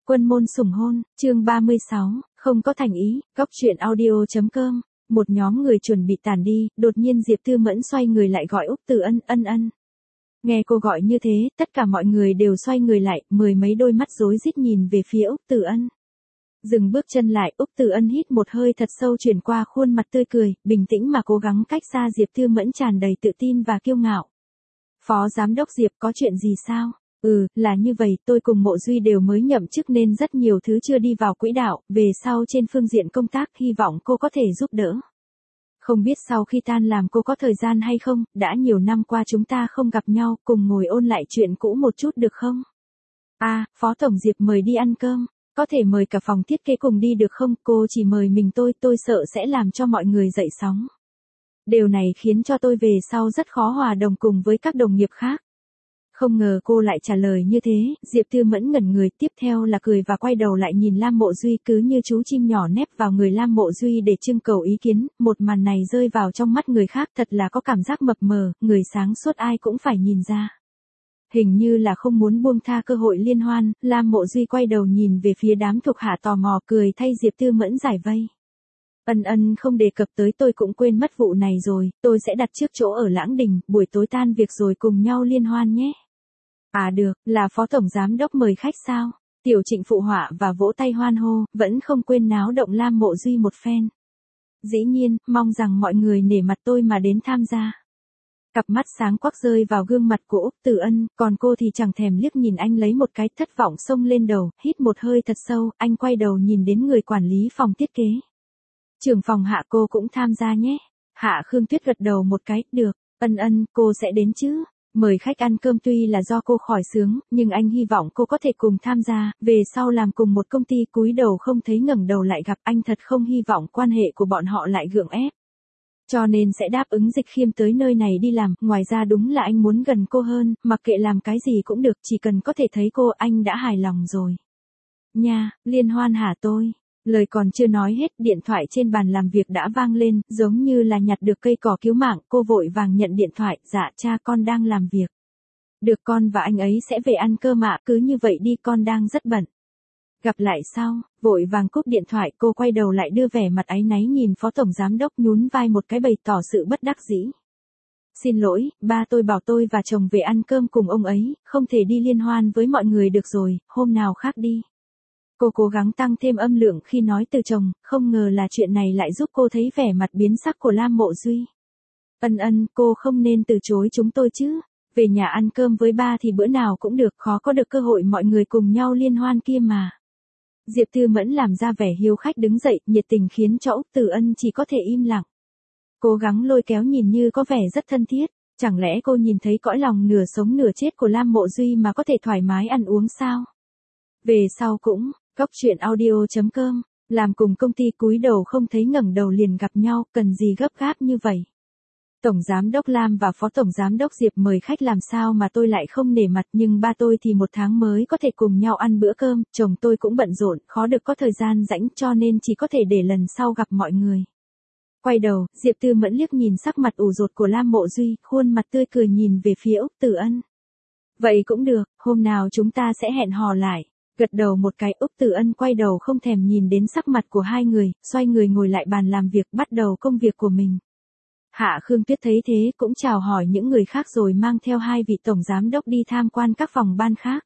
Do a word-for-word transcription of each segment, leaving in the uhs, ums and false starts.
Quân môn sủng hôn, chương ba mươi sáu, không có thành ý, góc truyện audio.com. Một nhóm người chuẩn bị tản đi, đột nhiên Diệp Tư Mẫn xoay người lại gọi Úc Từ Ân, ân ân. Nghe cô gọi như thế, tất cả mọi người đều xoay người lại, mười mấy đôi mắt rối rít nhìn về phía Úc Từ Ân. Dừng bước chân lại, Úc Từ Ân hít một hơi thật sâu chuyển qua khuôn mặt tươi cười, bình tĩnh mà cố gắng cách xa Diệp Tư Mẫn tràn đầy tự tin và kiêu ngạo. Phó Giám đốc Diệp có chuyện gì sao? Ừ, là như vậy, tôi cùng Mộ Duy đều mới nhậm chức nên rất nhiều thứ chưa đi vào quỹ đạo, về sau trên phương diện công tác hy vọng cô có thể giúp đỡ. Không biết sau khi tan làm cô có thời gian hay không, đã nhiều năm qua chúng ta không gặp nhau, cùng ngồi ôn lại chuyện cũ một chút được không? À, Phó Tổng Diệp mời đi ăn cơm, có thể mời cả phòng thiết kế cùng đi được không? Cô chỉ mời mình tôi, tôi sợ sẽ làm cho mọi người dậy sóng. Điều này khiến cho tôi về sau rất khó hòa đồng cùng với các đồng nghiệp khác. Không ngờ cô lại trả lời như thế, Diệp Tư Mẫn ngẩn người, tiếp theo là cười và quay đầu lại nhìn Lam Mộ Duy, cứ như chú chim nhỏ nép vào người Lam Mộ Duy để trưng cầu ý kiến, một màn này rơi vào trong mắt người khác thật là có cảm giác mập mờ, người sáng suốt ai cũng phải nhìn ra. Hình như là không muốn buông tha cơ hội liên hoan, Lam Mộ Duy quay đầu nhìn về phía đám thuộc hạ tò mò cười thay Diệp Tư Mẫn giải vây. Ân ân không đề cập tới tôi cũng quên mất vụ này rồi, tôi sẽ đặt trước chỗ ở Lãng Đình, buổi tối tan việc rồi cùng nhau liên hoan nhé. À được, là Phó Tổng Giám đốc mời khách sao? Tiểu Trịnh phụ họa và vỗ tay hoan hô, vẫn không quên náo động Lam Mộ Duy một phen. Dĩ nhiên, mong rằng mọi người nể mặt tôi mà đến tham gia. Cặp mắt sáng quắc rơi vào gương mặt của Úc Từ Ân, còn cô thì chẳng thèm liếc nhìn anh lấy một cái, thất vọng xông lên đầu, hít một hơi thật sâu, anh quay đầu nhìn đến người quản lý phòng thiết kế. Trưởng phòng Hạ cô cũng tham gia nhé. Hạ Khương Tuyết gật đầu một cái, được, ân ân, cô sẽ đến chứ. Mời khách ăn cơm tuy là do cô khỏi sướng, nhưng anh hy vọng cô có thể cùng tham gia, về sau làm cùng một công ty cúi đầu không thấy ngẩng đầu lại gặp, anh thật không hy vọng quan hệ của bọn họ lại gượng ép. Cho nên sẽ đáp ứng Dịch Khiêm tới nơi này đi làm, ngoài ra đúng là anh muốn gần cô hơn, mặc kệ làm cái gì cũng được, chỉ cần có thể thấy cô anh đã hài lòng rồi. Nha, liên hoan hả tôi? Lời còn chưa nói hết, điện thoại trên bàn làm việc đã vang lên, giống như là nhặt được cây cỏ cứu mạng, cô vội vàng nhận điện thoại, dạ cha con đang làm việc. Được con và anh ấy sẽ về ăn cơm ạ, cứ như vậy đi con đang rất bận. Gặp lại sau, vội vàng cúp điện thoại cô quay đầu lại đưa vẻ mặt áy náy nhìn Phó Tổng Giám đốc nhún vai một cái bày tỏ sự bất đắc dĩ. Xin lỗi, ba tôi bảo tôi và chồng về ăn cơm cùng ông ấy, không thể đi liên hoan với mọi người được rồi, hôm nào khác đi. Cô cố gắng tăng thêm âm lượng khi nói từ chồng, không ngờ là chuyện này lại giúp cô thấy vẻ mặt biến sắc của Lam Mộ Duy. Ân ân, cô không nên từ chối chúng tôi chứ. Về nhà ăn cơm với ba thì bữa nào cũng được, khó có được cơ hội mọi người cùng nhau liên hoan kia mà. Diệp Tư Mẫn làm ra vẻ hiếu khách đứng dậy, nhiệt tình khiến cho Úc Từ Ân chỉ có thể im lặng. Cố gắng lôi kéo nhìn như có vẻ rất thân thiết, chẳng lẽ cô nhìn thấy cõi lòng nửa sống nửa chết của Lam Mộ Duy mà có thể thoải mái ăn uống sao? Về sau cũng, góc truyện audio.com, làm cùng công ty cúi đầu không thấy ngẩng đầu liền gặp nhau, cần gì gấp gáp như vậy? Tổng Giám đốc Lam và Phó Tổng Giám đốc Diệp mời khách làm sao mà tôi lại không nể mặt, nhưng ba tôi thì một tháng mới có thể cùng nhau ăn bữa cơm, chồng tôi cũng bận rộn, khó được có thời gian rảnh cho nên chỉ có thể để lần sau gặp mọi người. Quay đầu, Diệp Tư Mẫn liếc nhìn sắc mặt ủ rột của Lam Mộ Duy, khuôn mặt tươi cười nhìn về phía Úc Từ Ân. Vậy cũng được, hôm nào chúng ta sẽ hẹn hò lại. Gật đầu một cái, Úc Từ Ân quay đầu không thèm nhìn đến sắc mặt của hai người, xoay người ngồi lại bàn làm việc bắt đầu công việc của mình. Hạ Khương Tuyết thấy thế cũng chào hỏi những người khác rồi mang theo hai vị tổng giám đốc đi tham quan các phòng ban khác.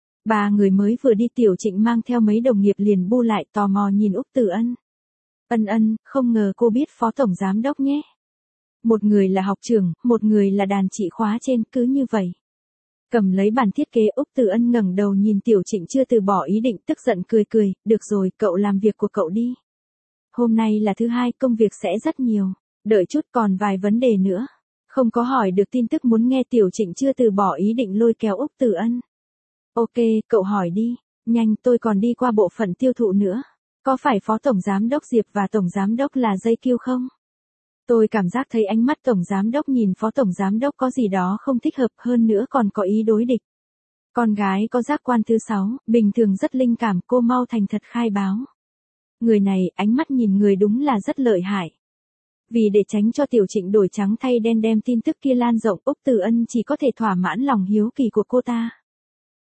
Ba người mới vừa đi, Tiểu Trịnh mang theo mấy đồng nghiệp liền bu lại tò mò nhìn Úc Từ Ân. Ân ân, không ngờ cô biết Phó Tổng Giám đốc nhé. Một người là học trưởng, một người là đàn chị khóa trên, cứ như vậy. Cầm lấy bản thiết kế, Úc Từ Ân ngẩng đầu nhìn Tiểu Trịnh chưa từ bỏ ý định, tức giận cười cười, được rồi, cậu làm việc của cậu đi. Hôm nay là thứ hai, công việc sẽ rất nhiều, đợi chút còn vài vấn đề nữa. Không có hỏi được tin tức muốn nghe, Tiểu Trịnh chưa từ bỏ ý định lôi kéo Úc Từ Ân. Ok, cậu hỏi đi, nhanh, tôi còn đi qua bộ phận tiêu thụ nữa. Có phải Phó Tổng Giám đốc Diệp và Tổng Giám đốc là dây kiêu không? Tôi cảm giác thấy ánh mắt Tổng Giám đốc nhìn Phó Tổng Giám đốc có gì đó không thích hợp, hơn nữa còn có ý đối địch. Con gái có giác quan thứ sáu, bình thường rất linh cảm, cô mau thành thật khai báo. Người này, ánh mắt nhìn người đúng là rất lợi hại. Vì để tránh cho Tiểu Trịnh đổi trắng thay đen đem tin tức kia lan rộng, Úc Từ Ân chỉ có thể thỏa mãn lòng hiếu kỳ của cô ta.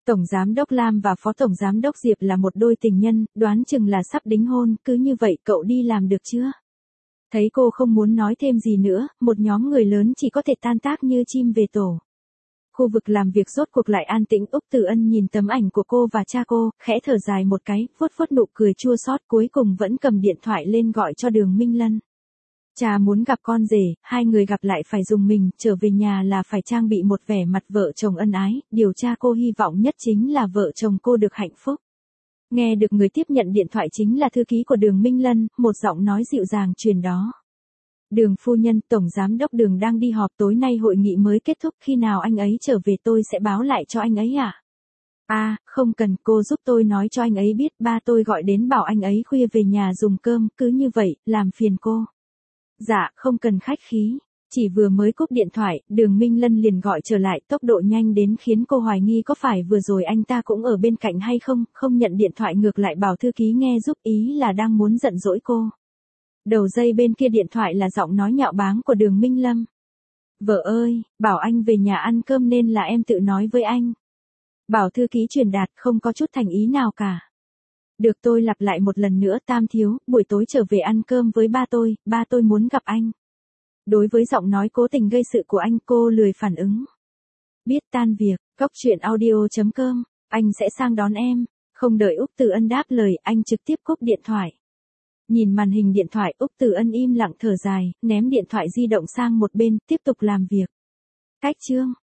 Tổng Giám đốc Lam và Phó Tổng Giám đốc Diệp là một đôi tình nhân, đoán chừng là sắp đính hôn, cứ như vậy cậu đi làm được chưa? Thấy cô không muốn nói thêm gì nữa, một nhóm người lớn chỉ có thể tan tác như chim về tổ. Khu vực làm việc rốt cuộc lại an tĩnh. Úc Từ Ân nhìn tấm ảnh của cô và cha cô, khẽ thở dài một cái, vuốt vuốt nụ cười chua xót, cuối cùng vẫn cầm điện thoại lên gọi cho Đường Minh Lân. Cha muốn gặp con rể, hai người gặp lại phải dùng mình, trở về nhà là phải trang bị một vẻ mặt vợ chồng ân ái, điều cha cô hy vọng nhất chính là vợ chồng cô được hạnh phúc. Nghe được người tiếp nhận điện thoại chính là thư ký của Đường Minh Lân, một giọng nói dịu dàng truyền đó. Đường phu nhân, Tổng Giám đốc Đường đang đi họp, tối nay hội nghị mới kết thúc, khi nào anh ấy trở về tôi sẽ báo lại cho anh ấy ạ. À? À, không cần, cô giúp tôi nói cho anh ấy biết, ba tôi gọi đến bảo anh ấy khuya về nhà dùng cơm, cứ như vậy, làm phiền cô. Dạ, không cần khách khí. Chỉ vừa mới cúp điện thoại, Đường Minh Lân liền gọi trở lại, tốc độ nhanh đến khiến cô hoài nghi có phải vừa rồi anh ta cũng ở bên cạnh hay không, không nhận điện thoại ngược lại bảo thư ký nghe giúp, ý là đang muốn giận dỗi cô. Đầu dây bên kia điện thoại là giọng nói nhạo báng của Đường Minh Lâm. Vợ ơi, bảo anh về nhà ăn cơm nên là em tự nói với anh. Bảo thư ký truyền đạt, không có chút thành ý nào cả. Được, tôi lặp lại một lần nữa, Tam thiếu, buổi tối trở về ăn cơm với ba tôi, ba tôi muốn gặp anh. Đối với giọng nói cố tình gây sự của anh, cô lười phản ứng. Biết tan việc, cốc truyện audio chấm com, anh sẽ sang đón em. Không đợi Úc Từ Ân đáp lời, anh trực tiếp cúp điện thoại. Nhìn màn hình điện thoại, Úc Từ Ân im lặng thở dài, ném điện thoại di động sang một bên, tiếp tục làm việc. Cách chương